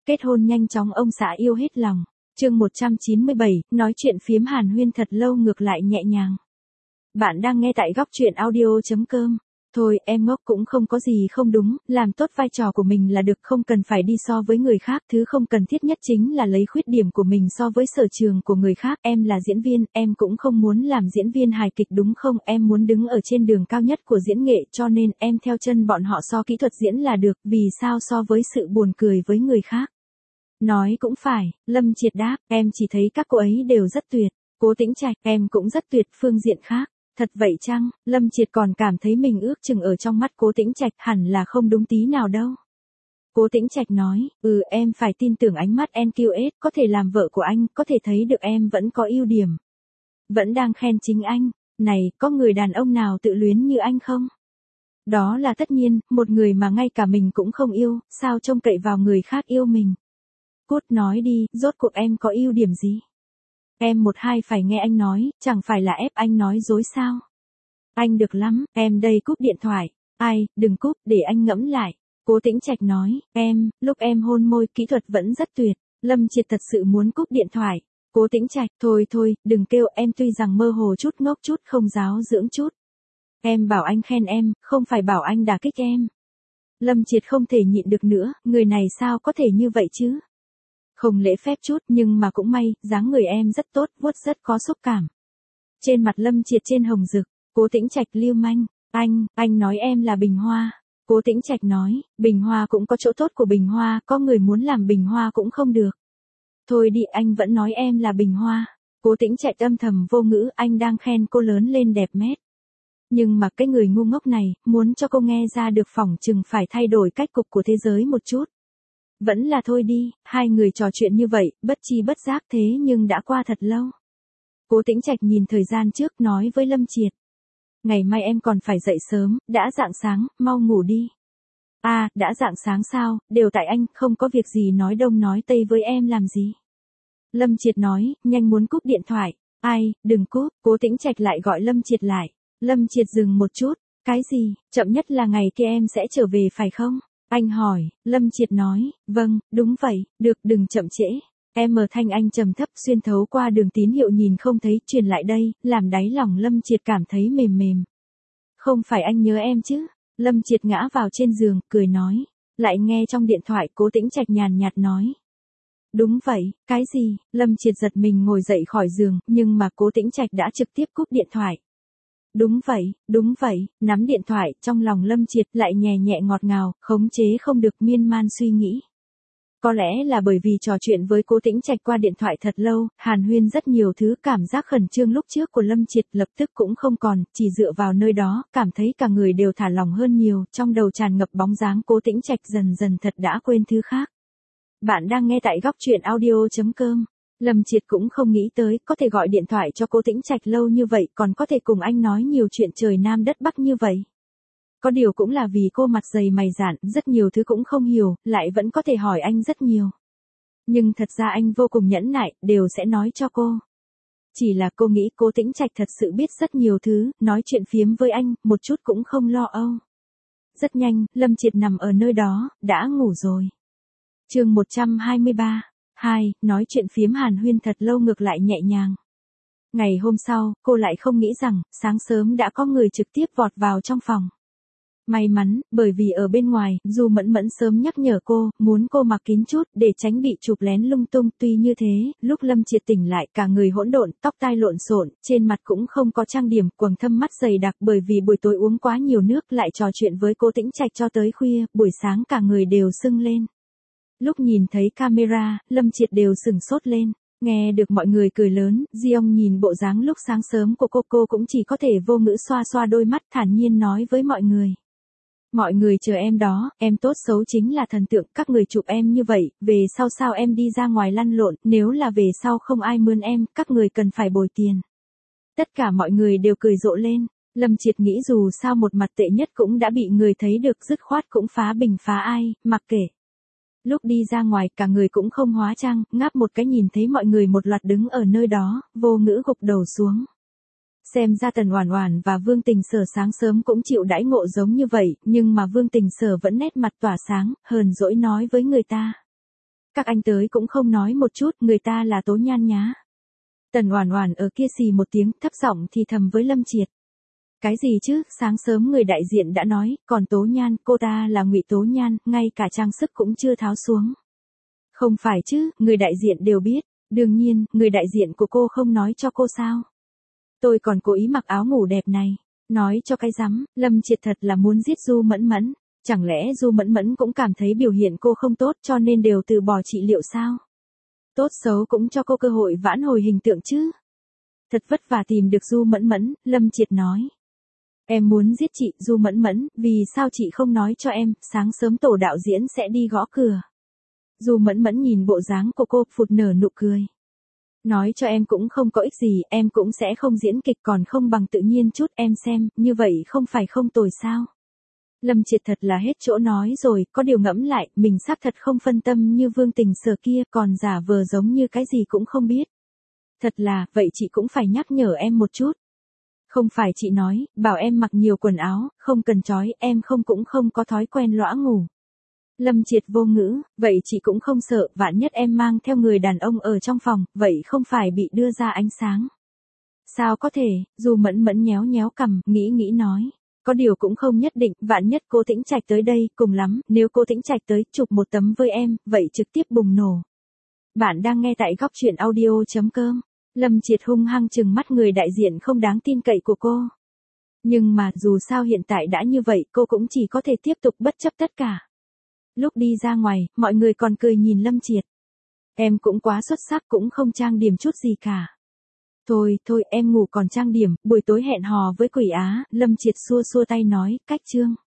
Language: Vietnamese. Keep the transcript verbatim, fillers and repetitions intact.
kết hôn nhanh chóng ông xã yêu hết lòng. Chương một trăm chín mươi bảy, nói chuyện phiếm hàn huyên thật lâu ngược lại nhẹ nhàng. Bạn đang nghe tại góc truyện audio chấm com. Thôi, em ngốc cũng không có gì không đúng, làm tốt vai trò của mình là được, không cần phải đi so với người khác, thứ không cần thiết nhất chính là lấy khuyết điểm của mình so với sở trường của người khác. Em là diễn viên, em cũng không muốn làm diễn viên hài kịch đúng không, em muốn đứng ở trên đường cao nhất của diễn nghệ, cho nên em theo chân bọn họ so kỹ thuật diễn là được, vì sao so với sự buồn cười với người khác. Nói cũng phải, Lâm Triệt đáp, em chỉ thấy các cô ấy đều rất tuyệt. Cố Tĩnh Trạch, em cũng rất tuyệt, phương diện khác. Thật vậy chăng? Lâm Triệt còn cảm thấy mình ước chừng ở trong mắt Cố Tĩnh Trạch hẳn là không đúng tí nào đâu. Cố Tĩnh Trạch nói, ừ em phải tin tưởng ánh mắt en quy ét, có thể làm vợ của anh, có thể thấy được em vẫn có ưu điểm. Vẫn đang khen chính anh. Này, có người đàn ông nào tự luyến như anh không? Đó là tất nhiên, một người mà ngay cả mình cũng không yêu, sao trông cậy vào người khác yêu mình. Cút nói đi, rốt cuộc em có ưu điểm gì? Em một hai phải nghe anh nói, chẳng phải là ép anh nói dối sao? Anh được lắm, em đây cúp điện thoại. Ai, đừng cúp, để anh ngẫm lại. Cố Tĩnh Trạch nói, em, lúc em hôn môi kỹ thuật vẫn rất tuyệt. Lâm Triệt thật sự muốn cúp điện thoại. Cố Tĩnh Trạch, thôi thôi, đừng kêu, em tuy rằng mơ hồ chút ngốc chút không giáo dưỡng chút. Em bảo anh khen em, không phải bảo anh đả kích em. Lâm Triệt không thể nhịn được nữa, người này sao có thể như vậy chứ? Không lễ phép chút nhưng mà cũng may, dáng người em rất tốt, vuốt rất có xúc cảm. Trên mặt Lâm Triệt trên hồng rực, Cố Tĩnh Trạch lưu manh, anh, anh nói em là bình hoa. Cố Tĩnh Trạch nói, bình hoa cũng có chỗ tốt của bình hoa, có người muốn làm bình hoa cũng không được. Thôi đi, anh vẫn nói em là bình hoa. Cố Tĩnh Trạch âm thầm vô ngữ, anh đang khen cô lớn lên đẹp mét. Nhưng mà cái người ngu ngốc này, muốn cho cô nghe ra được phỏng chừng phải thay đổi cách cục của thế giới một chút. Vẫn là thôi đi, hai người trò chuyện như vậy, bất chi bất giác thế nhưng đã qua thật lâu. Cố Tĩnh Trạch nhìn thời gian trước nói với Lâm Triệt. Ngày mai em còn phải dậy sớm, đã rạng sáng, mau ngủ đi. À, đã rạng sáng sao, đều tại anh, không có việc gì nói đông nói tây với em làm gì. Lâm Triệt nói, nhanh muốn cúp điện thoại. Ai, đừng cúp, Cố Tĩnh Trạch lại gọi Lâm Triệt lại. Lâm Triệt dừng một chút, cái gì, chậm nhất là ngày kia em sẽ trở về phải không? Anh hỏi, Lâm Triệt nói, vâng, đúng vậy, được, đừng chậm trễ. Em mở thanh anh trầm thấp xuyên thấu qua đường tín hiệu nhìn không thấy, truyền lại đây, làm đáy lòng Lâm Triệt cảm thấy mềm mềm. Không phải anh nhớ em chứ? Lâm Triệt ngã vào trên giường, cười nói. Lại nghe trong điện thoại Cố Tĩnh Trạch nhàn nhạt nói. Đúng vậy, cái gì? Lâm Triệt giật mình ngồi dậy khỏi giường, nhưng mà Cố Tĩnh Trạch đã trực tiếp cúp điện thoại. Đúng vậy, đúng vậy, nắm điện thoại, trong lòng Lâm Triệt lại nhẹ nhẹ ngọt ngào, khống chế không được miên man suy nghĩ. Có lẽ là bởi vì trò chuyện với Cố Tĩnh Trạch qua điện thoại thật lâu, hàn huyên rất nhiều thứ, cảm giác khẩn trương lúc trước của Lâm Triệt lập tức cũng không còn, chỉ dựa vào nơi đó, cảm thấy cả người đều thả lỏng hơn nhiều, trong đầu tràn ngập bóng dáng Cố Tĩnh Trạch dần dần thật đã quên thứ khác. Bạn đang nghe tại góc truyện audio chấm com. Lâm Triệt cũng không nghĩ tới, có thể gọi điện thoại cho Cố Tĩnh Trạch lâu như vậy, còn có thể cùng anh nói nhiều chuyện trời nam đất bắc như vậy. Có điều cũng là vì cô mặt dày mày dạn, rất nhiều thứ cũng không hiểu, lại vẫn có thể hỏi anh rất nhiều. Nhưng thật ra anh vô cùng nhẫn nại, đều sẽ nói cho cô. Chỉ là cô nghĩ Cố Tĩnh Trạch thật sự biết rất nhiều thứ, nói chuyện phiếm với anh, một chút cũng không lo âu. Rất nhanh, Lâm Triệt nằm ở nơi đó, đã ngủ rồi. Chương một trăm hai mươi ba. Hai, nói chuyện phiếm hàn huyên thật lâu ngược lại nhẹ nhàng. Ngày hôm sau, cô lại không nghĩ rằng, sáng sớm đã có người trực tiếp vọt vào trong phòng. May mắn, bởi vì ở bên ngoài, Du Mẫn Mẫn sớm nhắc nhở cô, muốn cô mặc kín chút, để tránh bị chụp lén lung tung. Tuy như thế, lúc Lâm Triệt tỉnh lại, cả người hỗn độn, tóc tai lộn xộn, trên mặt cũng không có trang điểm, quầng thâm mắt dày đặc, bởi vì buổi tối uống quá nhiều nước, lại trò chuyện với Cố Tĩnh Trạch cho tới khuya, buổi sáng cả người đều sưng lên. Lúc nhìn thấy camera, Lâm Triệt đều sửng sốt lên. Nghe được mọi người cười lớn, Diong nhìn bộ dáng lúc sáng sớm của cô, cô cũng chỉ có thể vô ngữ xoa xoa đôi mắt, thản nhiên nói với mọi người. Mọi người chờ em đó, em tốt xấu chính là thần tượng, các người chụp em như vậy, về sau sao em đi ra ngoài lăn lộn, nếu là về sau không ai mướn em, các người cần phải bồi tiền. Tất cả mọi người đều cười rộ lên. Lâm Triệt nghĩ dù sao một mặt tệ nhất cũng đã bị người thấy được, dứt khoát cũng phá bình phá ai, mặc kệ. Lúc đi ra ngoài cả người cũng không hóa trang, ngáp một cái nhìn thấy mọi người một loạt đứng ở nơi đó, vô ngữ gục đầu xuống. Xem ra Tần Oản Oản và Vương Tình Sở sáng sớm cũng chịu đãi ngộ giống như vậy, nhưng mà Vương Tình Sở vẫn nét mặt tỏa sáng, hờn dỗi nói với người ta. Các anh tới cũng không nói một chút, người ta là Tố Nhan nhá. Tần Oản Oản ở kia xì một tiếng, thấp giọng thì thầm với Lâm Triệt. Cái gì chứ, sáng sớm người đại diện đã nói, còn Tố Nhan, cô ta là Ngụy Tố Nhan, ngay cả trang sức cũng chưa tháo xuống. Không phải chứ, người đại diện đều biết, đương nhiên, người đại diện của cô không nói cho cô sao. Tôi còn cố ý mặc áo ngủ đẹp này, nói cho cái rắm, Lâm Triệt thật là muốn giết Du Mẫn Mẫn, chẳng lẽ Du Mẫn Mẫn cũng cảm thấy biểu hiện cô không tốt cho nên đều từ bỏ trị liệu sao? Tốt xấu cũng cho cô cơ hội vãn hồi hình tượng chứ. Thật vất vả tìm được Du Mẫn Mẫn, Lâm Triệt nói. Em muốn giết chị Du Mẫn Mẫn, vì sao chị không nói cho em, sáng sớm tổ đạo diễn sẽ đi gõ cửa. Du Mẫn Mẫn nhìn bộ dáng của cô, phụt nở nụ cười. Nói cho em cũng không có ích gì, em cũng sẽ không diễn kịch còn không bằng tự nhiên chút, em xem, như vậy không phải không tồi sao. Lâm Triệt thật là hết chỗ nói rồi, có điều ngẫm lại, mình xác thật không phân tâm như Vương Tình Sở kia, còn giả vờ giống như cái gì cũng không biết. Thật là, vậy chị cũng phải nhắc nhở em một chút. Không phải chị nói, bảo em mặc nhiều quần áo, không cần trói, em không cũng không có thói quen lõa ngủ. Lâm Triệt vô ngữ, vậy chị cũng không sợ, vạn nhất em mang theo người đàn ông ở trong phòng, vậy không phải bị đưa ra ánh sáng. Sao có thể, Du Mẫn Mẫn nhéo nhéo cằm, nghĩ nghĩ nói. Có điều cũng không nhất định, vạn nhất cô Tĩnh Trạch tới đây, cùng lắm, nếu cô Tĩnh Trạch tới, chụp một tấm với em, vậy trực tiếp bùng nổ. Bạn đang nghe tại góc truyện audio chấm com. Lâm Triệt hung hăng trừng mắt người đại diện không đáng tin cậy của cô. Nhưng mà, dù sao hiện tại đã như vậy, cô cũng chỉ có thể tiếp tục bất chấp tất cả. Lúc đi ra ngoài, mọi người còn cười nhìn Lâm Triệt. Em cũng quá xuất sắc, cũng không trang điểm chút gì cả. Thôi, thôi, em ngủ còn trang điểm, buổi tối hẹn hò với Quỷ Á, Lâm Triệt xua xua tay nói, cách chương.